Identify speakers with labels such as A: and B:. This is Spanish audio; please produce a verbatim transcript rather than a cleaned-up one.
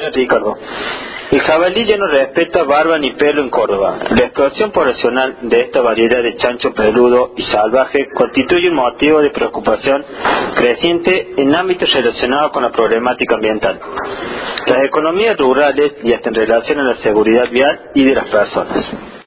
A: Ricardo. El jabalí ya no respeta barba ni pelo en Córdoba. La explotación poblacional de esta variedad de chancho peludo y salvaje constituye un motivo de preocupación creciente en ámbitos relacionados con la problemática ambiental, las economías rurales y hasta en relación a la seguridad vial y de las personas.